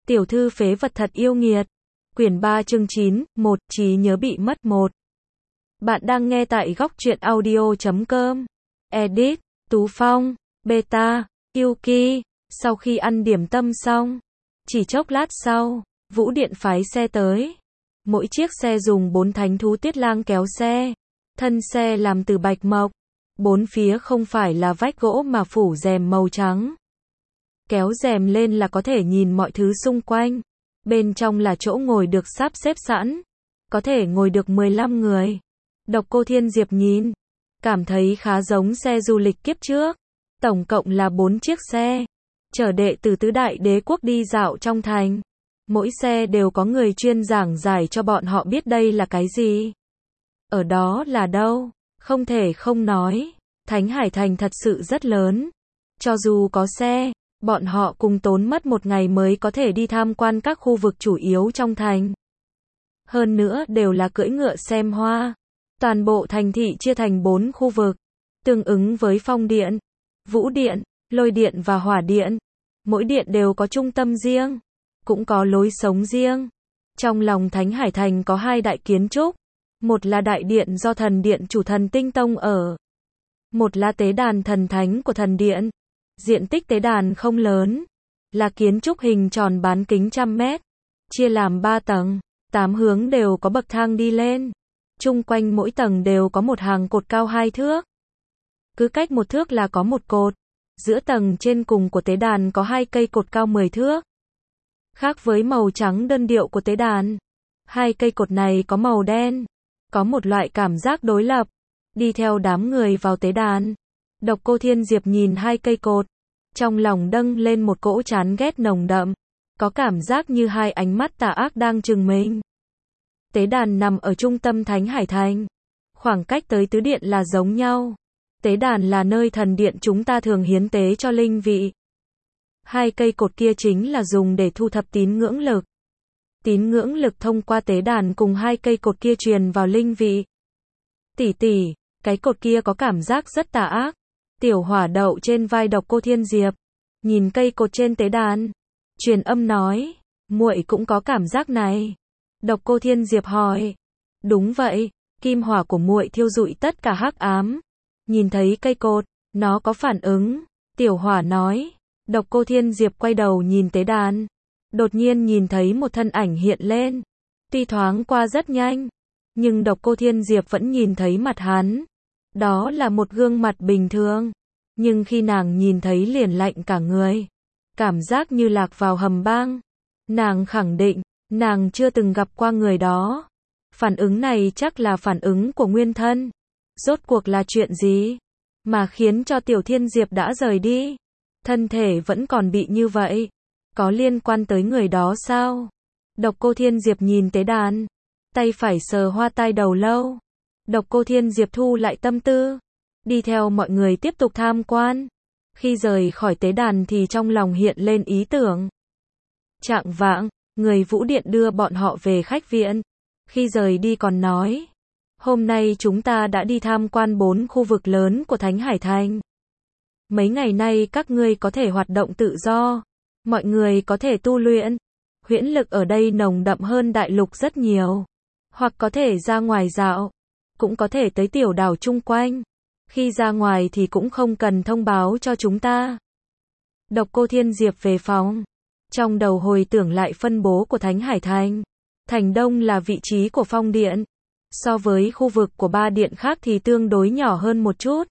Tiểu thư phế vật thật yêu nghiệt. Quyển 3 chương 9, 1, trí nhớ bị mất 1. Bạn đang nghe tại góc truyện audio.com. Edit, Tú Phong, Beta, Yuki. Sau khi ăn điểm tâm xong, chỉ chốc lát sau, Vũ Điện phái xe tới. Mỗi chiếc xe dùng 4 thánh thú Tuyết Lang kéo xe. Thân xe làm từ bạch mộc. Bốn phía không phải là vách gỗ mà phủ rèm màu trắng. Kéo rèm lên là có thể nhìn mọi thứ xung quanh. Bên trong là chỗ ngồi được sắp xếp sẵn. Có thể ngồi được 15 người. Độc Cô Thiên Diệp nhìn, cảm thấy khá giống xe du lịch kiếp trước. Tổng cộng là 4 chiếc xe. Chở đệ tử tứ đại đế quốc đi dạo trong thành. Mỗi xe đều có người chuyên giảng giải cho bọn họ biết đây là cái gì. Ở đó là đâu? Không thể không nói. Thánh Hải Thành thật sự rất lớn. Cho dù có xe, bọn họ cùng tốn mất một ngày mới có thể đi tham quan các khu vực chủ yếu trong thành. Hơn nữa đều là cưỡi ngựa xem hoa. Toàn bộ thành thị chia thành 4 khu vực, tương ứng với Phong Điện, Vũ Điện, Lôi Điện và Hỏa Điện. Mỗi điện đều có trung tâm riêng, cũng có lối sống riêng. Trong lòng Thánh Hải Thành có 2 đại kiến trúc. Một là đại điện do thần điện chủ Thần Tinh Tông ở. Một là tế đàn thần thánh của thần điện. Diện tích tế đàn không lớn, là kiến trúc hình tròn bán kính 100 mét, chia làm 3 tầng, 8 hướng đều có bậc thang đi lên. Chung quanh mỗi tầng đều có một hàng cột cao 2 thước. Cứ cách 1 thước là có một cột. Giữa tầng trên cùng của tế đàn có 2 cây cột cao 10 thước. Khác với màu trắng đơn điệu của tế đàn, 2 cây cột này có màu đen, có một loại cảm giác đối lập. Đi theo đám người vào tế đàn, Độc Cô Thiên Diệp nhìn 2 cây cột, trong lòng dâng lên một cỗ chán ghét nồng đậm, có cảm giác như 2 ánh mắt tà ác đang trừng mình. Tế đàn nằm ở trung tâm Thánh Hải Thành, khoảng cách tới tứ điện là giống nhau. Tế đàn là nơi thần điện chúng ta thường hiến tế cho linh vị. 2 cây cột kia chính là dùng để thu thập tín ngưỡng lực. Tín ngưỡng lực thông qua tế đàn cùng 2 cây cột kia truyền vào linh vị. Tỷ tỷ, cái cột kia có cảm giác rất tà ác. Tiểu Hỏa đậu trên vai Độc Cô Thiên Diệp, nhìn cây cột trên tế đàn, truyền âm nói, muội cũng có cảm giác này. Độc Cô Thiên Diệp hỏi, đúng vậy, kim hỏa của muội thiêu rụi tất cả hắc ám. Nhìn thấy cây cột, nó có phản ứng. Tiểu Hỏa nói. Độc Cô Thiên Diệp quay đầu nhìn tế đàn, đột nhiên nhìn thấy một thân ảnh hiện lên. Tuy thoáng qua rất nhanh, nhưng Độc Cô Thiên Diệp vẫn nhìn thấy mặt hắn. Đó là một gương mặt bình thường, nhưng khi nàng nhìn thấy liền lạnh cả người, cảm giác như lạc vào hầm băng. Nàng khẳng định, nàng chưa từng gặp qua người đó. Phản ứng này chắc là phản ứng của nguyên thân. Rốt cuộc là chuyện gì mà khiến cho Tiểu Thiên Diệp đã rời đi? Thân thể vẫn còn bị như vậy, có liên quan tới người đó sao? Độc Cô Thiên Diệp nhìn tế đàn, tay phải sờ hoa tai đầu lâu. Độc Cô Thiên Diệp thu lại tâm tư, đi theo mọi người tiếp tục tham quan. Khi rời khỏi tế đàn thì trong lòng hiện lên ý tưởng. Chạng vạng, người Vũ Điện đưa bọn họ về khách viện. Khi rời đi còn nói, hôm nay chúng ta đã đi tham quan 4 khu vực lớn của Thánh Hải Thành. Mấy ngày nay các ngươi có thể hoạt động tự do, mọi người có thể tu luyện. Huyễn lực ở đây nồng đậm hơn đại lục rất nhiều. Hoặc có thể ra ngoài dạo, cũng có thể tới tiểu đảo chung quanh. Khi ra ngoài thì cũng không cần thông báo cho chúng ta. Độc Cô Thiên Diệp về phòng, trong đầu hồi tưởng lại phân bố của Thánh Hải Thành. Thành Đông là vị trí của Phong Điện. So với khu vực của 3 điện khác thì tương đối nhỏ hơn một chút.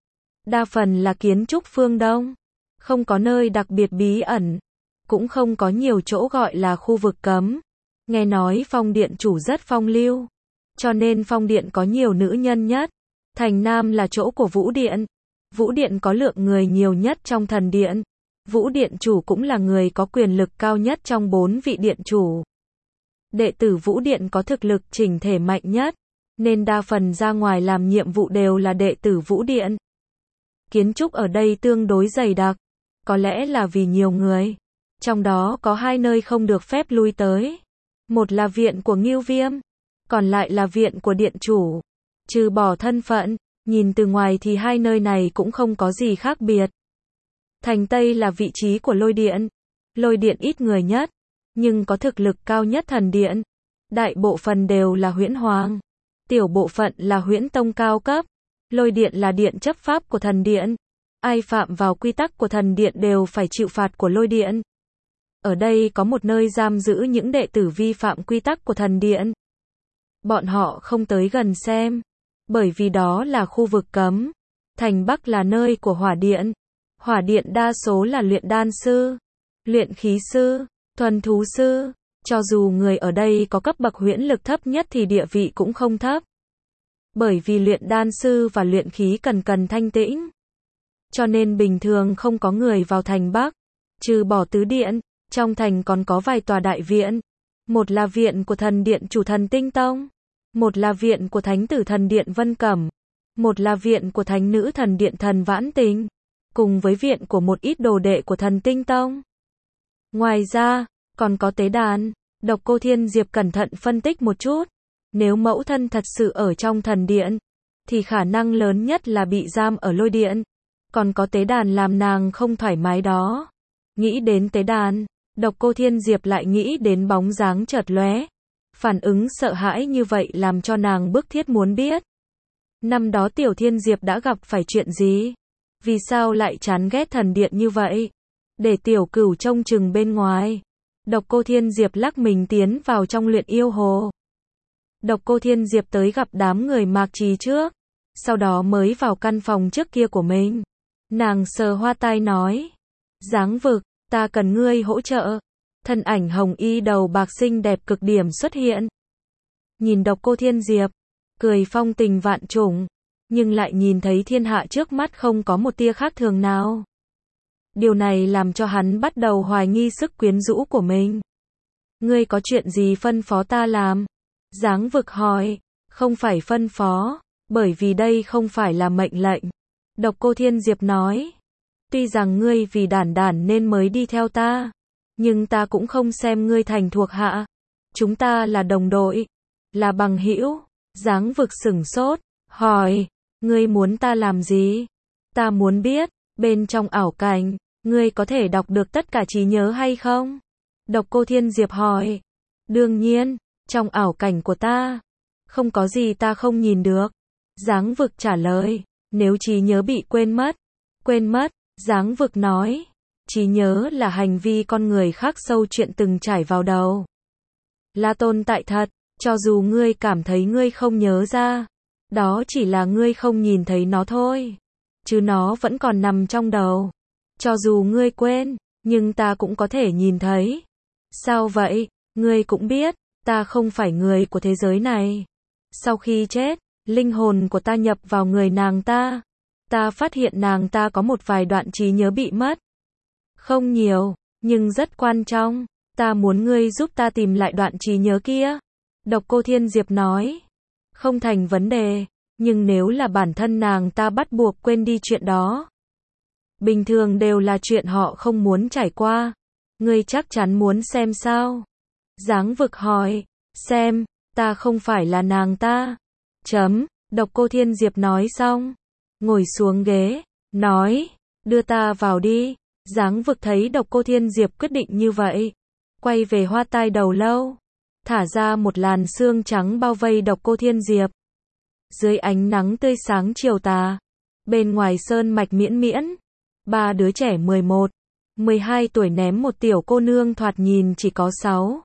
Đa phần là kiến trúc phương Đông, không có nơi đặc biệt bí ẩn, cũng không có nhiều chỗ gọi là khu vực cấm. Nghe nói Phong Điện chủ rất phong lưu, cho nên Phong Điện có nhiều nữ nhân nhất. Thành Nam là chỗ của Vũ Điện. Vũ Điện có lượng người nhiều nhất trong thần điện. Vũ Điện chủ cũng là người có quyền lực cao nhất trong 4 vị điện chủ. Đệ tử Vũ Điện có thực lực chỉnh thể mạnh nhất, nên đa phần ra ngoài làm nhiệm vụ đều là đệ tử Vũ Điện. Kiến trúc ở đây tương đối dày đặc, có lẽ là vì nhiều người. Trong đó có 2 nơi không được phép lui tới. Một là viện của Ngưu Viêm, còn lại là viện của điện chủ. Trừ bỏ thân phận, nhìn từ ngoài thì 2 nơi này cũng không có gì khác biệt. Thành Tây là vị trí của Lôi Điện. Lôi Điện ít người nhất, nhưng có thực lực cao nhất thần điện. Đại bộ phần đều là huyễn hoàng. Tiểu bộ phận là huyễn tông cao cấp. Lôi điện là điện chấp pháp của thần điện. Ai phạm vào quy tắc của thần điện đều phải chịu phạt của lôi điện. Ở đây có một nơi giam giữ những đệ tử vi phạm quy tắc của thần điện. Bọn họ không tới gần xem, bởi vì đó là khu vực cấm. Thành Bắc là nơi của hỏa điện. Hỏa điện đa số là luyện đan sư, luyện khí sư, thuần thú sư. Cho dù người ở đây có cấp bậc huyễn lực thấp nhất thì địa vị cũng không thấp. Bởi vì luyện đan sư và luyện khí cần thanh tĩnh. Cho nên bình thường không có người vào thành Bắc. Trừ bỏ tứ điện, trong thành còn có vài tòa đại viện. Một là viện của thần điện chủ thần Tinh Tông. Một là viện của thánh tử thần điện Vân Cẩm. Một là viện của thánh nữ thần điện thần Vãn Tình. Cùng với viện của một ít đồ đệ của thần Tinh Tông. Ngoài ra, còn có tế đàn. Độc Cô Thiên Diệp cẩn thận phân tích một chút. Nếu mẫu thân thật sự ở trong thần điện, thì khả năng lớn nhất là bị giam ở lôi điện. Còn có tế đàn làm nàng không thoải mái đó. Nghĩ đến tế đàn, Độc Cô Thiên Diệp lại nghĩ đến bóng dáng chợt lóe. Phản ứng sợ hãi như vậy làm cho nàng bức thiết muốn biết. Năm đó Tiểu Thiên Diệp đã gặp phải chuyện gì? Vì sao lại chán ghét thần điện như vậy? Để Tiểu Cửu trông chừng bên ngoài. Độc Cô Thiên Diệp lắc mình tiến vào trong luyện yêu hồ. Độc Cô Thiên Diệp tới gặp đám người Mạc Trì trước. Sau đó mới vào căn phòng trước kia của mình. Nàng sờ hoa tai nói. Giáng vực, ta cần ngươi hỗ trợ. Thân ảnh hồng y đầu bạc xinh đẹp cực điểm xuất hiện. Nhìn Độc Cô Thiên Diệp, cười phong tình vạn trùng, nhưng lại nhìn thấy thiên hạ trước mắt không có một tia khác thường nào. Điều này làm cho hắn bắt đầu hoài nghi sức quyến rũ của mình. Ngươi có chuyện gì phân phó ta làm? Giáng vực hỏi. Không phải phân phó, bởi vì đây không phải là mệnh lệnh. Độc Cô Thiên Diệp nói. Tuy rằng ngươi vì đản nên mới đi theo ta, nhưng ta cũng không xem ngươi thành thuộc hạ. Chúng ta là đồng đội, là bằng hữu. Giáng vực sửng sốt, hỏi. Ngươi muốn ta làm gì? Ta muốn biết, bên trong ảo cảnh, ngươi có thể đọc được tất cả trí nhớ hay không? Độc Cô Thiên Diệp hỏi. Đương nhiên, trong ảo cảnh của ta, không có gì ta không nhìn được. Giáng vực trả lời. Nếu trí nhớ bị quên mất, Giáng vực nói. Trí nhớ là hành vi con người khắc sâu chuyện từng trải vào đầu. Là tồn tại thật, cho dù ngươi cảm thấy ngươi không nhớ ra, đó chỉ là ngươi không nhìn thấy nó thôi. Chứ nó vẫn còn nằm trong đầu. Cho dù ngươi quên, nhưng ta cũng có thể nhìn thấy. Sao vậy? Ngươi cũng biết, ta không phải người của thế giới này. Sau khi chết, linh hồn của ta nhập vào người nàng ta. Ta phát hiện nàng ta có một vài đoạn trí nhớ bị mất. Không nhiều, nhưng rất quan trọng. Ta muốn ngươi giúp ta tìm lại đoạn trí nhớ kia. Độc Cô Thiên Diệp nói. Không thành vấn đề, nhưng nếu là bản thân nàng ta bắt buộc quên đi chuyện đó, bình thường đều là chuyện họ không muốn trải qua. Ngươi chắc chắn muốn xem sao? Giáng vực hỏi. Xem, ta không phải là nàng ta. Độc Cô Thiên Diệp nói xong, ngồi xuống ghế, nói. Đưa ta vào đi. Giáng vực thấy Độc Cô Thiên Diệp quyết định như vậy, quay về hoa tai đầu lâu, thả ra một làn sương trắng bao vây Độc Cô Thiên Diệp. Dưới ánh nắng tươi sáng chiều tà, bên ngoài sơn mạch miễn, ba đứa trẻ 11, 12 tuổi ném một tiểu cô nương thoạt nhìn chỉ có 6,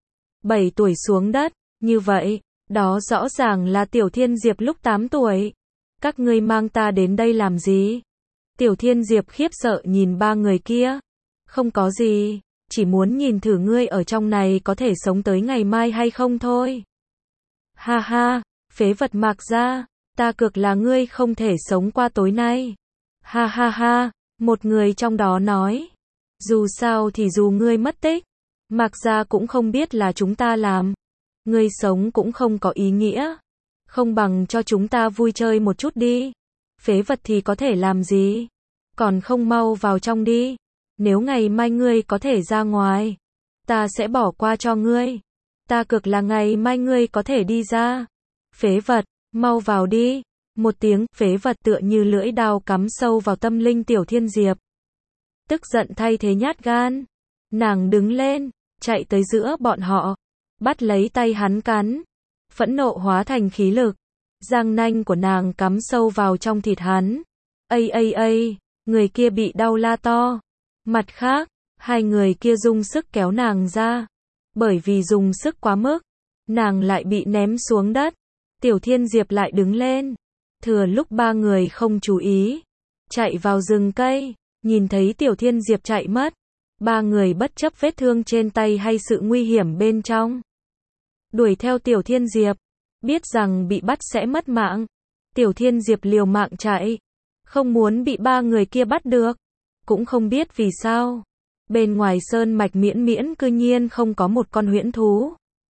7 tuổi xuống đất. Như vậy, đó rõ ràng là Tiểu Thiên Diệp lúc 8 tuổi. Các ngươi mang ta đến đây làm gì? Tiểu Thiên Diệp khiếp sợ nhìn ba người kia. Không có gì, chỉ muốn nhìn thử ngươi ở trong này có thể sống tới ngày mai hay không thôi. Ha ha, phế vật Mạc gia, ta cược là ngươi không thể sống qua tối nay. Ha ha ha, một người trong đó nói. Dù sao thì dù ngươi mất tích, Mạc gia cũng không biết là chúng ta làm. Ngươi sống cũng không có ý nghĩa. Không bằng cho chúng ta vui chơi một chút đi. Phế vật thì có thể làm gì? Còn không mau vào trong đi. Nếu ngày mai ngươi có thể ra ngoài, ta sẽ bỏ qua cho ngươi. Ta cược là ngày mai ngươi có thể đi ra. Phế vật, mau vào đi. Một tiếng phế vật tựa như lưỡi dao cắm sâu vào tâm linh Tiểu Thiên Diệp. Tức giận thay thế nhát gan. Nàng đứng lên, chạy tới giữa bọn họ, bắt lấy tay hắn cắn. Phẫn nộ hóa thành khí lực, răng nanh của nàng cắm sâu vào trong thịt hắn. Ây, người kia bị đau la to. Mặt khác, hai người kia dùng sức kéo nàng ra. Bởi vì dùng sức quá mức, nàng lại bị ném xuống đất. Tiểu Thiên Diệp lại đứng lên. Thừa lúc ba người không chú ý, chạy vào rừng cây, nhìn thấy Tiểu Thiên Diệp chạy mất. Ba người bất chấp vết thương trên tay hay sự nguy hiểm bên trong, đuổi theo Tiểu Thiên Diệp, biết rằng bị bắt sẽ mất mạng. Tiểu Thiên Diệp liều mạng chạy, không muốn bị ba người kia bắt được. Cũng không biết vì sao, bên ngoài sơn mạch miễn miễn cư nhiên không có một con huyễn thú.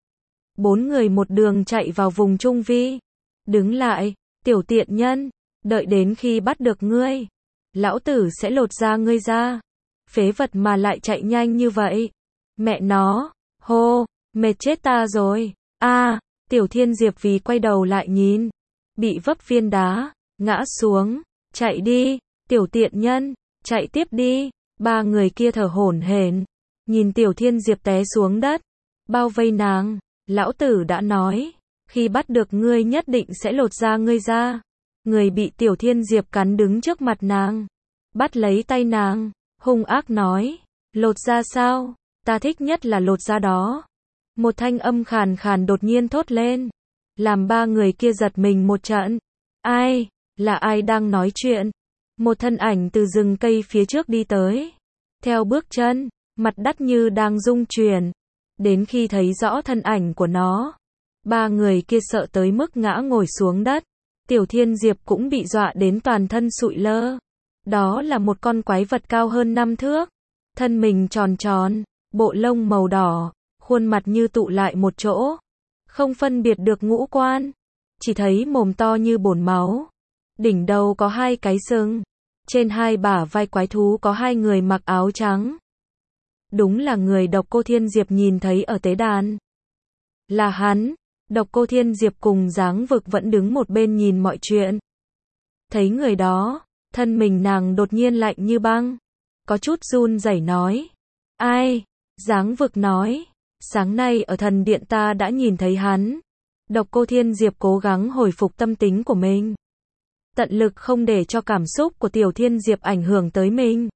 Bốn người một đường chạy vào vùng trung vi. Đứng lại, tiểu tiện nhân, đợi đến khi bắt được ngươi, lão tử sẽ lột da ngươi ra. Phế vật mà lại chạy nhanh như vậy. Mẹ nó, hô, mệt chết ta rồi. Tiểu Thiên Diệp vì quay đầu lại nhìn, bị vấp viên đá, ngã xuống. Chạy đi, tiểu tiện nhân, chạy tiếp đi. Ba người kia thở hổn hển, nhìn Tiểu Thiên Diệp té xuống đất, bao vây nàng. Lão tử đã nói, khi bắt được ngươi nhất định sẽ lột da ngươi ra. Người bị Tiểu Thiên Diệp cắn đứng trước mặt nàng, bắt lấy tay nàng, hung ác nói, lột da sao, ta thích nhất là lột da đó. Một thanh âm khàn khàn đột nhiên thốt lên, làm ba người kia giật mình một trận. Ai, là ai đang nói chuyện? Một thân ảnh từ rừng cây phía trước đi tới. Theo bước chân, mặt đất như đang rung chuyển. Đến khi thấy rõ thân ảnh của nó, ba người kia sợ tới mức ngã ngồi xuống đất. Tiểu Thiên Diệp cũng bị dọa đến toàn thân sụi lơ. Đó là một con quái vật cao hơn 5 thước. Thân mình tròn tròn, bộ lông màu đỏ, khuôn mặt như tụ lại một chỗ. Không phân biệt được ngũ quan, chỉ thấy mồm to như bồn máu. Đỉnh đầu có hai cái sừng. Trên hai bả vai quái thú có hai người mặc áo trắng. Đúng là người Độc Cô Thiên Diệp nhìn thấy ở tế đàn. Là hắn. Độc Cô Thiên Diệp cùng Giáng Vực vẫn đứng một bên nhìn mọi chuyện. Thấy người đó, thân mình nàng đột nhiên lạnh như băng, có chút run rẩy nói. Ai? Giáng Vực nói, sáng nay ở thần điện ta đã nhìn thấy hắn. Độc Cô Thiên Diệp cố gắng hồi phục tâm tính của mình, tận lực không để cho cảm xúc của Tiểu Thiên Diệp ảnh hưởng tới mình.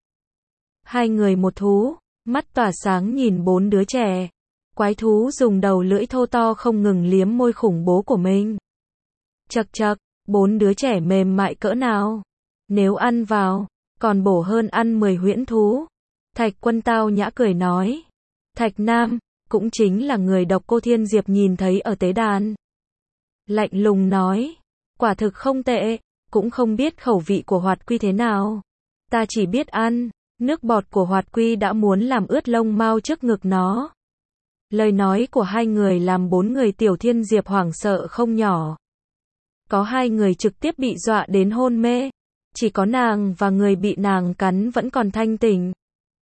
Hai người một thú, mắt tỏa sáng nhìn bốn đứa trẻ. Quái thú dùng đầu lưỡi thô to không ngừng liếm môi khủng bố của mình. Chậc chậc, bốn đứa trẻ mềm mại cỡ nào. Nếu ăn vào, còn bổ hơn ăn 10 huyễn thú. Thạch Quân tao nhã cười nói. Thạch Nam, cũng chính là người Độc Cô Thiên Diệp nhìn thấy ở tế đàn. Lạnh lùng nói, quả thực không tệ, cũng không biết khẩu vị của Hoạt Quy thế nào. Ta chỉ biết ăn, nước bọt của Hoạt Quy đã muốn làm ướt lông mao trước ngực nó. Lời nói của hai người làm bốn người Tiểu Thiên Diệp hoảng sợ không nhỏ. Có hai người trực tiếp bị dọa đến hôn mê. Chỉ có nàng và người bị nàng cắn vẫn còn thanh tỉnh.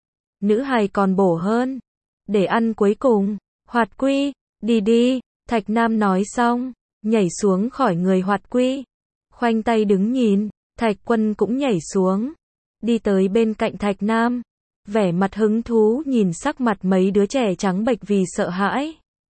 Nữ hài còn bổ hơn. Để ăn cuối cùng. Hoạt Quy, đi đi. Thạch Nam nói xong, nhảy xuống khỏi người Hoạt Quy. Khoanh tay đứng nhìn. Thạch Quân cũng nhảy xuống, đi tới bên cạnh Thạch Nam. Vẻ mặt hứng thú nhìn sắc mặt mấy đứa trẻ trắng bệch vì sợ hãi.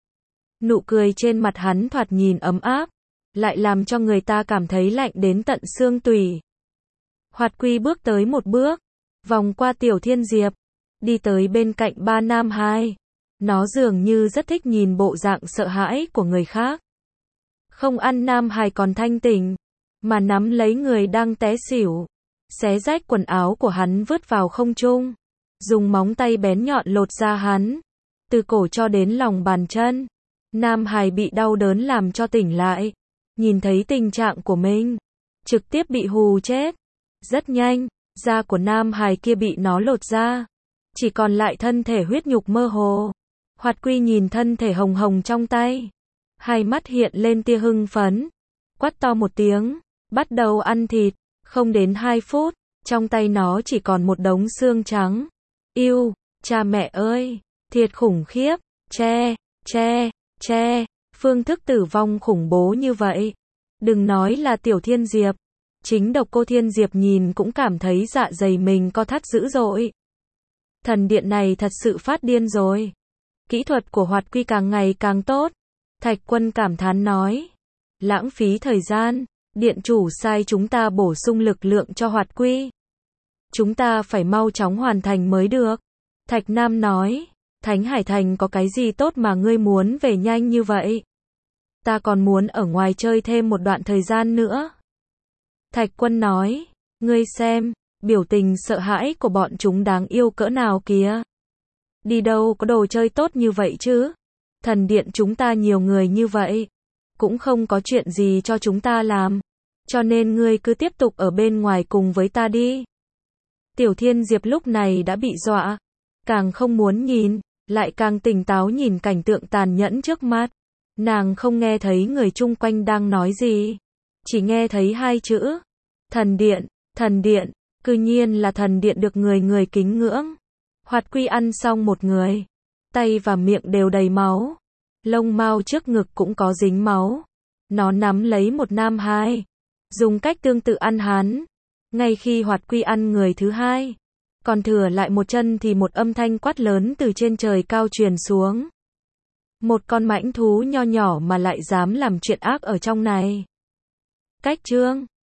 Nụ cười trên mặt hắn thoạt nhìn ấm áp, lại làm cho người ta cảm thấy lạnh đến tận xương tủy. Hoạt Quy bước tới một bước, vòng qua Tiểu Thiên Diệp, đi tới bên cạnh ba nam hai. Nó dường như rất thích nhìn bộ dạng sợ hãi của người khác. Không ăn nam hài còn thanh tỉnh, mà nắm lấy người đang té xỉu, xé rách quần áo của hắn vứt vào không trung. Dùng móng tay bén nhọn lột da hắn, từ cổ cho đến lòng bàn chân. Nam hài bị đau đớn làm cho tỉnh lại, nhìn thấy tình trạng của mình, trực tiếp bị hù chết. Rất nhanh, da của nam hài kia bị nó lột ra, chỉ còn lại thân thể huyết nhục mơ hồ. Hoạt Quy nhìn thân thể hồng hồng trong tay, hai mắt hiện lên tia hưng phấn, quát to một tiếng, bắt đầu ăn thịt. Không đến 2 phút, trong tay nó chỉ còn một đống xương trắng. Yêu, cha mẹ ơi, thiệt khủng khiếp, phương thức tử vong khủng bố như vậy. Đừng nói là Tiểu Thiên Diệp, chính Độc Cô Thiên Diệp nhìn cũng cảm thấy dạ dày mình co thắt dữ dội. Thần điện này thật sự phát điên rồi. Kỹ thuật của Hoạt Quy càng ngày càng tốt. Thạch Quân cảm thán nói. Lãng phí thời gian, điện chủ sai chúng ta bổ sung lực lượng cho Hoạt Quy. Chúng ta phải mau chóng hoàn thành mới được. Thạch Nam nói. Thánh Hải Thành có cái gì tốt mà ngươi muốn về nhanh như vậy? Ta còn muốn ở ngoài chơi thêm một đoạn thời gian nữa. Thạch Quân nói. Ngươi xem, biểu tình sợ hãi của bọn chúng đáng yêu cỡ nào kìa. Đi đâu có đồ chơi tốt như vậy chứ? Thần điện chúng ta nhiều người như vậy, cũng không có chuyện gì cho chúng ta làm. Cho nên ngươi cứ tiếp tục ở bên ngoài cùng với ta đi. Tiểu Thiên Diệp lúc này đã bị dọa. Càng không muốn nhìn, lại càng tỉnh táo nhìn cảnh tượng tàn nhẫn trước mắt. Nàng không nghe thấy người chung quanh đang nói gì. Chỉ nghe thấy hai chữ. Thần điện, thần điện, cư nhiên là thần điện được người người kính ngưỡng. Hoạt Quy ăn xong một người. Tay và miệng đều đầy máu. Lông mao trước ngực cũng có dính máu. Nó nắm lấy một nam hai. Dùng cách tương tự ăn hắn. Ngay khi Hoạt Quy ăn người thứ hai, còn thừa lại một chân thì một âm thanh quát lớn từ trên trời cao truyền xuống. Một con mãnh thú nho nhỏ mà lại dám làm chuyện ác ở trong này. Cách chương